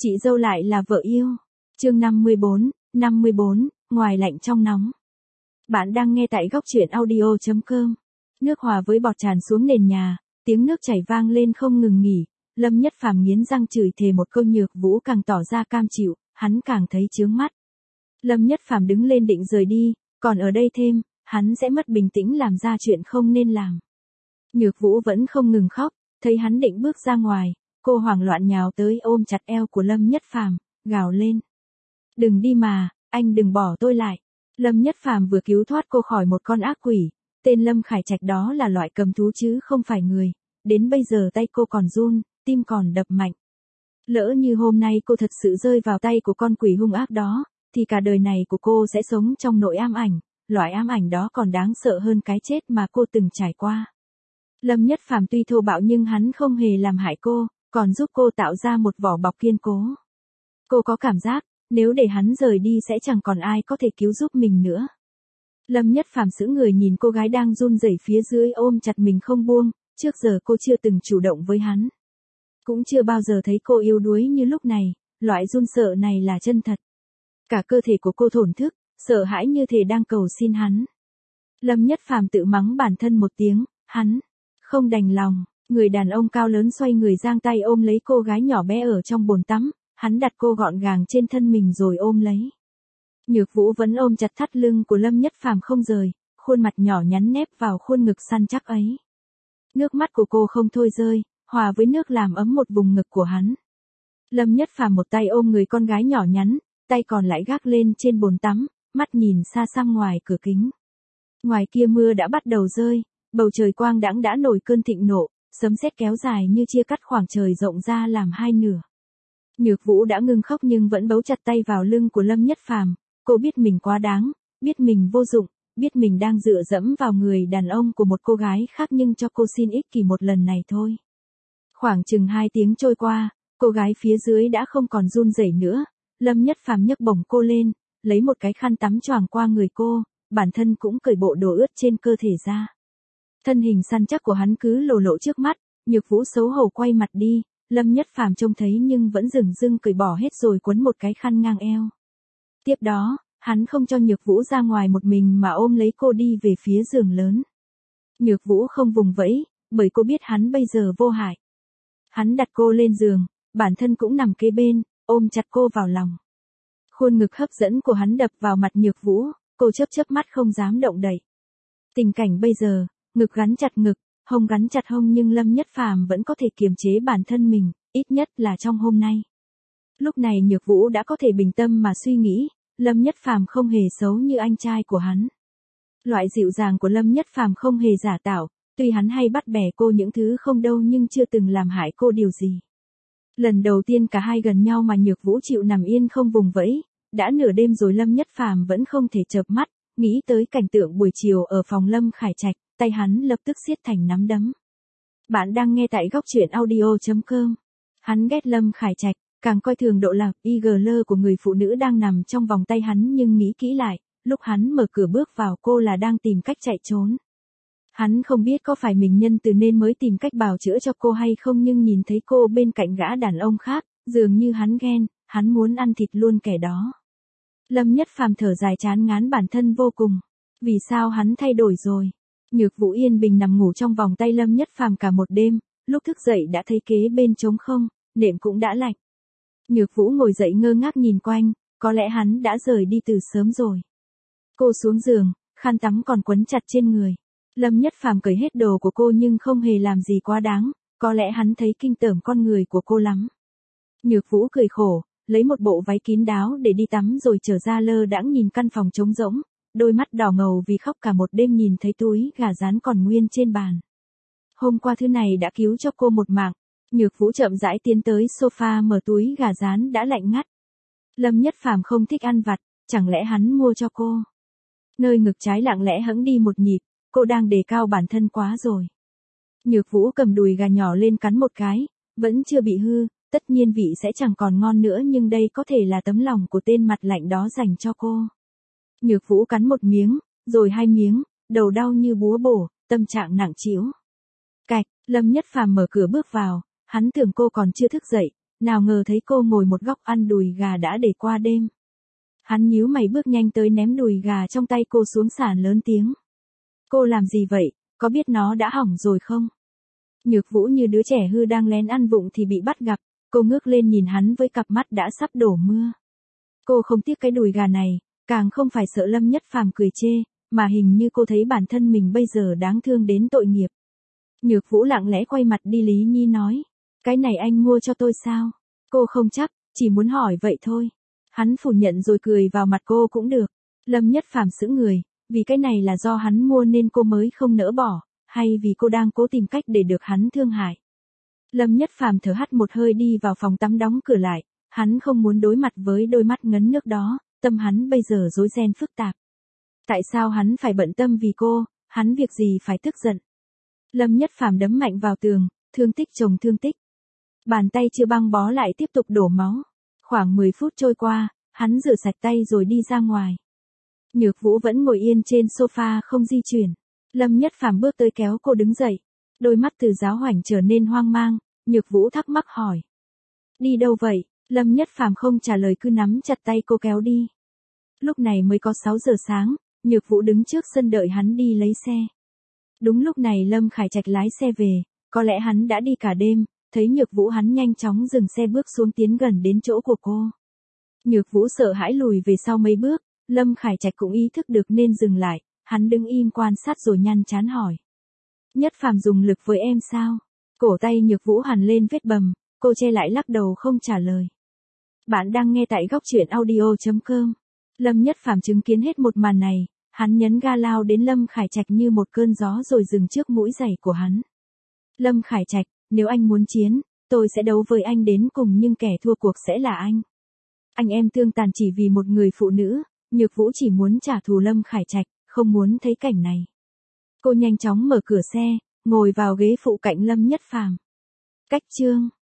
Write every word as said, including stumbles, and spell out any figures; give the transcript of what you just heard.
Chị dâu lại là vợ yêu. Chương năm mươi bốn, năm mươi bốn, ngoài lạnh trong nóng. Bạn đang nghe tại góc truyện audio chấm com. Nước hòa với bọt tràn xuống nền nhà, tiếng nước chảy vang lên không ngừng nghỉ. Lâm Nhất Phàm nghiến răng chửi thề một câu, Nhược Vũ càng tỏ ra cam chịu, hắn càng thấy chướng mắt. Lâm Nhất Phàm đứng lên định rời đi, còn ở đây thêm, hắn sẽ mất bình tĩnh làm ra chuyện không nên làm. Nhược Vũ vẫn không ngừng khóc, thấy hắn định bước ra ngoài, cô hoảng loạn nhào tới ôm chặt eo của Lâm Nhất Phàm, gào lên. Đừng đi mà, anh đừng bỏ tôi lại. Lâm Nhất Phàm vừa cứu thoát cô khỏi một con ác quỷ, tên Lâm Khải Trạch đó là loại cầm thú chứ không phải người, đến bây giờ tay cô còn run, tim còn đập mạnh. Lỡ như hôm nay cô thật sự rơi vào tay của con quỷ hung ác đó, thì cả đời này của cô sẽ sống trong nỗi ám ảnh, loại ám ảnh đó còn đáng sợ hơn cái chết mà cô từng trải qua. Lâm Nhất Phàm tuy thô bạo nhưng hắn không hề làm hại cô, còn giúp cô tạo ra một vỏ bọc kiên cố. Cô có cảm giác, nếu để hắn rời đi sẽ chẳng còn ai có thể cứu giúp mình nữa. Lâm Nhất Phàm sững người nhìn cô gái đang run rẩy phía dưới ôm chặt mình không buông, trước giờ cô chưa từng chủ động với hắn. Cũng chưa bao giờ thấy cô yếu đuối như lúc này, loại run sợ này là chân thật. Cả cơ thể của cô thổn thức, sợ hãi như thể đang cầu xin hắn. Lâm Nhất Phàm tự mắng bản thân một tiếng, hắn không đành lòng. Người đàn ông cao lớn xoay người giang tay ôm lấy cô gái nhỏ bé ở trong bồn tắm, hắn đặt cô gọn gàng trên thân mình rồi ôm lấy. Nhược Vũ vẫn ôm chặt thắt lưng của Lâm Nhất Phàm không rời, khuôn mặt nhỏ nhắn nép vào khuôn ngực săn chắc ấy. Nước mắt của cô không thôi rơi, hòa với nước làm ấm một vùng ngực của hắn. Lâm Nhất Phàm một tay ôm người con gái nhỏ nhắn, tay còn lại gác lên trên bồn tắm, mắt nhìn xa xăm ngoài cửa kính. Ngoài kia mưa đã bắt đầu rơi, bầu trời quang đãng đã nổi cơn thịnh nộ. Sấm sét kéo dài như chia cắt khoảng trời rộng ra làm hai nửa. Nhược Vũ đã ngừng khóc nhưng vẫn bấu chặt tay vào lưng của Lâm Nhất Phàm. Cô biết mình quá đáng, biết mình vô dụng, biết mình đang dựa dẫm vào người đàn ông của một cô gái khác nhưng cho cô xin ích kỷ một lần này thôi. Khoảng chừng hai tiếng trôi qua, cô gái phía dưới đã không còn run rẩy nữa. Lâm Nhất Phàm nhấc bổng cô lên, lấy một cái khăn tắm choàng qua người cô, bản thân cũng cởi bộ đồ ướt trên cơ thể ra. Thân hình săn chắc của hắn cứ lộ lộ trước mắt, Nhược Vũ xấu hổ quay mặt đi, Lâm Nhất Phàm trông thấy nhưng vẫn dửng dưng cởi bỏ hết rồi quấn một cái khăn ngang eo. Tiếp đó, hắn không cho Nhược Vũ ra ngoài một mình mà ôm lấy cô đi về phía giường lớn. Nhược Vũ không vùng vẫy, bởi cô biết hắn bây giờ vô hại. Hắn đặt cô lên giường, bản thân cũng nằm kế bên, ôm chặt cô vào lòng. Khuôn ngực hấp dẫn của hắn đập vào mặt Nhược Vũ, cô chớp chớp mắt không dám động đậy. Tình cảnh bây giờ, ngực gắn chặt ngực, hông gắn chặt hông nhưng Lâm Nhất Phàm vẫn có thể kiềm chế bản thân mình, ít nhất là trong hôm nay. Lúc này Nhược Vũ đã có thể bình tâm mà suy nghĩ, Lâm Nhất Phàm không hề xấu như anh trai của hắn. Loại dịu dàng của Lâm Nhất Phàm không hề giả tạo, tuy hắn hay bắt bẻ cô những thứ không đâu nhưng chưa từng làm hại cô điều gì. Lần đầu tiên cả hai gần nhau mà Nhược Vũ chịu nằm yên không vùng vẫy, đã nửa đêm rồi Lâm Nhất Phàm vẫn không thể chợp mắt, nghĩ tới cảnh tượng buổi chiều ở phòng Lâm Khải Trạch. Tay hắn lập tức siết thành nắm đấm. Bạn đang nghe tại góc truyện audio chấm com. Hắn ghét Lâm Khải Trạch, càng coi thường độ lạc i giê lờ của người phụ nữ đang nằm trong vòng tay hắn nhưng nghĩ kỹ lại, lúc hắn mở cửa bước vào cô là đang tìm cách chạy trốn. Hắn không biết có phải mình nhân từ nên mới tìm cách bào chữa cho cô hay không nhưng nhìn thấy cô bên cạnh gã đàn ông khác, dường như hắn ghen, hắn muốn ăn thịt luôn kẻ đó. Lâm Nhất Phàm thở dài chán ngán bản thân vô cùng. Vì sao hắn thay đổi rồi? Nhược Vũ yên bình nằm ngủ trong vòng tay Lâm Nhất Phàm cả một đêm, lúc thức dậy đã thấy kế bên trống không, nệm cũng đã lạnh. Nhược Vũ ngồi dậy ngơ ngác nhìn quanh, có lẽ hắn đã rời đi từ sớm rồi. Cô xuống giường, khăn tắm còn quấn chặt trên người. Lâm Nhất Phàm cởi hết đồ của cô nhưng không hề làm gì quá đáng, có lẽ hắn thấy kinh tởm con người của cô lắm. Nhược Vũ cười khổ, lấy một bộ váy kín đáo để đi tắm rồi trở ra lơ đãng nhìn căn phòng trống rỗng. Đôi mắt đỏ ngầu vì khóc cả một đêm nhìn thấy túi gà rán còn nguyên trên bàn. Hôm qua thứ này đã cứu cho cô một mạng. Nhược Vũ chậm rãi tiến tới sofa mở túi gà rán đã lạnh ngắt. Lâm Nhất Phàm không thích ăn vặt, chẳng lẽ hắn mua cho cô? Nơi ngực trái lặng lẽ hững đi một nhịp, cô đang đề cao bản thân quá rồi. Nhược Vũ cầm đùi gà nhỏ lên cắn một cái, vẫn chưa bị hư, tất nhiên vị sẽ chẳng còn ngon nữa nhưng đây có thể là tấm lòng của tên mặt lạnh đó dành cho cô. Nhược Vũ cắn một miếng, rồi hai miếng, đầu đau như búa bổ, tâm trạng nặng trĩu. Cạch, Lâm Nhất Phàm mở cửa bước vào, hắn tưởng cô còn chưa thức dậy, nào ngờ thấy cô ngồi một góc ăn đùi gà đã để qua đêm. Hắn nhíu mày bước nhanh tới ném đùi gà trong tay cô xuống sàn lớn tiếng. Cô làm gì vậy, có biết nó đã hỏng rồi không? Nhược Vũ như đứa trẻ hư đang lén ăn vụng thì bị bắt gặp, cô ngước lên nhìn hắn với cặp mắt đã sắp đổ mưa. Cô không tiếc cái đùi gà này, càng không phải sợ Lâm Nhất Phàm cười chê, mà hình như cô thấy bản thân mình bây giờ đáng thương đến tội nghiệp. Nhược Vũ lặng lẽ quay mặt đi Lý Nhi nói, cái này anh mua cho tôi sao? Cô không chắc, chỉ muốn hỏi vậy thôi. Hắn phủ nhận rồi cười vào mặt cô cũng được. Lâm Nhất Phàm sững người, vì cái này là do hắn mua nên cô mới không nỡ bỏ, hay vì cô đang cố tìm cách để được hắn thương hại. Lâm Nhất Phàm thở hắt một hơi đi vào phòng tắm đóng cửa lại, hắn không muốn đối mặt với đôi mắt ngấn nước đó, tâm hắn bây giờ rối ren phức tạp. Tại sao hắn phải bận tâm vì cô, hắn việc gì phải tức giận? Lâm Nhất Phàm đấm mạnh vào tường, thương tích chồng thương tích. Bàn tay chưa băng bó lại tiếp tục đổ máu. Khoảng mười phút trôi qua, hắn rửa sạch tay rồi đi ra ngoài. Nhược Vũ vẫn ngồi yên trên sofa không di chuyển. Lâm Nhất Phàm bước tới kéo cô đứng dậy. Đôi mắt từ giáo hoảnh trở nên hoang mang, Nhược Vũ thắc mắc hỏi. Đi đâu vậy? Lâm Nhất Phàm không trả lời cứ nắm chặt tay cô kéo đi. Lúc này mới có sáu giờ sáng, Nhược Vũ đứng trước sân đợi hắn đi lấy xe. Đúng lúc này Lâm Khải Trạch lái xe về, có lẽ hắn đã đi cả đêm, thấy Nhược Vũ hắn nhanh chóng dừng xe bước xuống tiến gần đến chỗ của cô. Nhược Vũ sợ hãi lùi về sau mấy bước, Lâm Khải Trạch cũng ý thức được nên dừng lại, hắn đứng im quan sát rồi nhăn trán hỏi. Nhất Phàm dùng lực với em sao? Cổ tay Nhược Vũ hằn lên vết bầm, cô che lại lắc đầu không trả lời. Bạn đang nghe tại góc truyện audio chấm com. Lâm Nhất Phàm chứng kiến hết một màn này, hắn nhấn ga lao đến Lâm Khải Trạch như một cơn gió rồi dừng trước mũi giày của hắn. Lâm Khải Trạch, nếu anh muốn chiến, tôi sẽ đấu với anh đến cùng nhưng kẻ thua cuộc sẽ là anh. Anh em tương tàn chỉ vì một người phụ nữ, Nhược Vũ chỉ muốn trả thù Lâm Khải Trạch, không muốn thấy cảnh này. Cô nhanh chóng mở cửa xe, ngồi vào ghế phụ cạnh Lâm Nhất Phàm. Cách chương